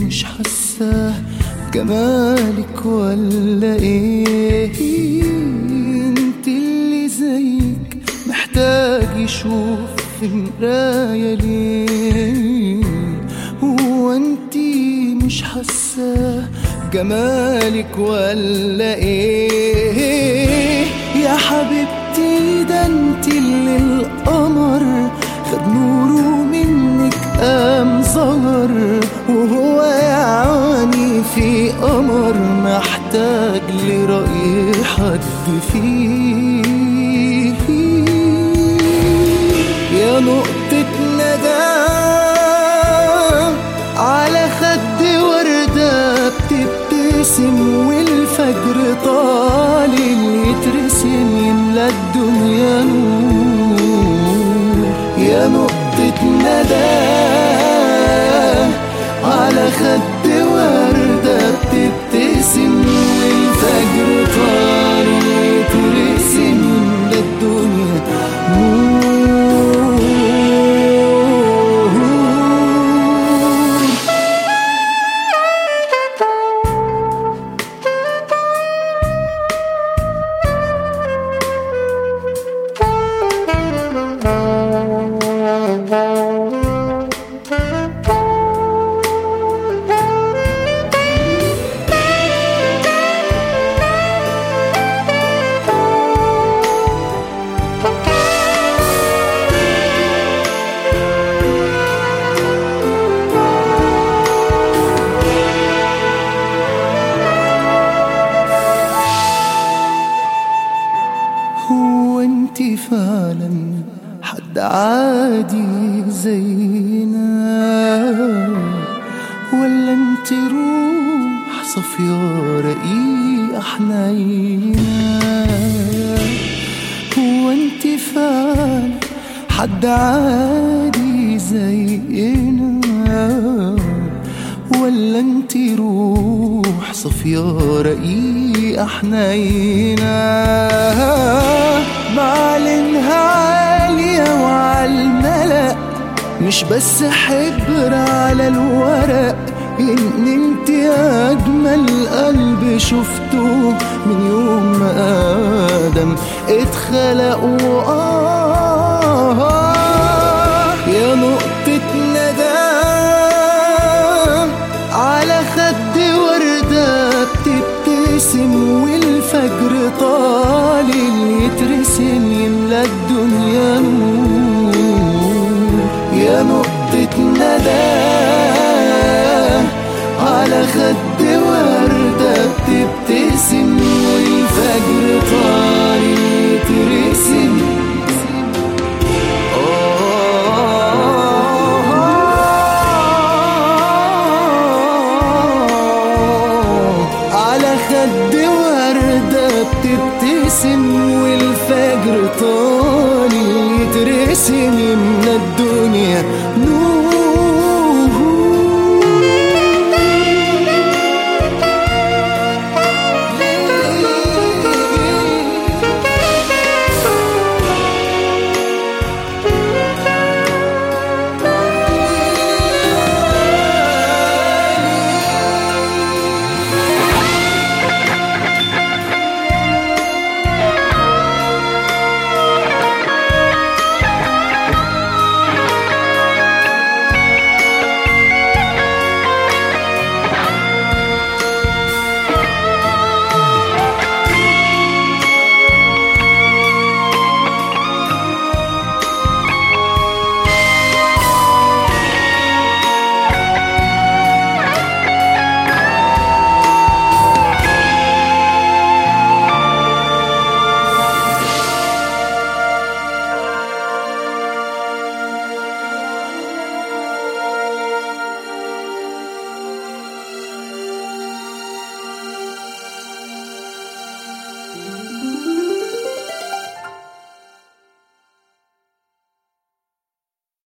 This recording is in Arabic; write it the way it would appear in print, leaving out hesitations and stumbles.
مش حاساه جمالك ولا ايه؟ انت اللي زيك محتاج يشوف في مراية ليه؟ هو انت مش حاساه جمالك ولا ايه؟ يا حبيبتي ده انت اللي القمر خد نوره منك قام ظهر، وهو يعني في قمر محتاج لرأي حد فيه. يا نقطة ندى على خد وردة بتبتسم، والفجر طالع يترسم يملى الدنيا نور. يا نقطة ندى على خد وردة بتبتسم، والفجر طالع يترسم يملى الدنيا نور. هو انتي فعلا حد عادي زينا، ولا انتي روح صفية رقيقة حنينة؟ هو انتي فعلا حد عادي زينا، ولا انتي روح صفية رقيقة حنينة؟ بعلنها عالية وعالملأ، مش بس حبر على الورق، إن انت أجمل قلب شفته من يوم ما آدم اتخلق. يا نقطة ندى على خد وردة بتبتسم، والفجر طالع يترسم يملى الدنيا نور. يا نقطة ندى على خد وردة بتبتسم، والفجر طالع يترسم. على خد وردة بتبتسم، والفجر طالع يترسم يملى الدنيا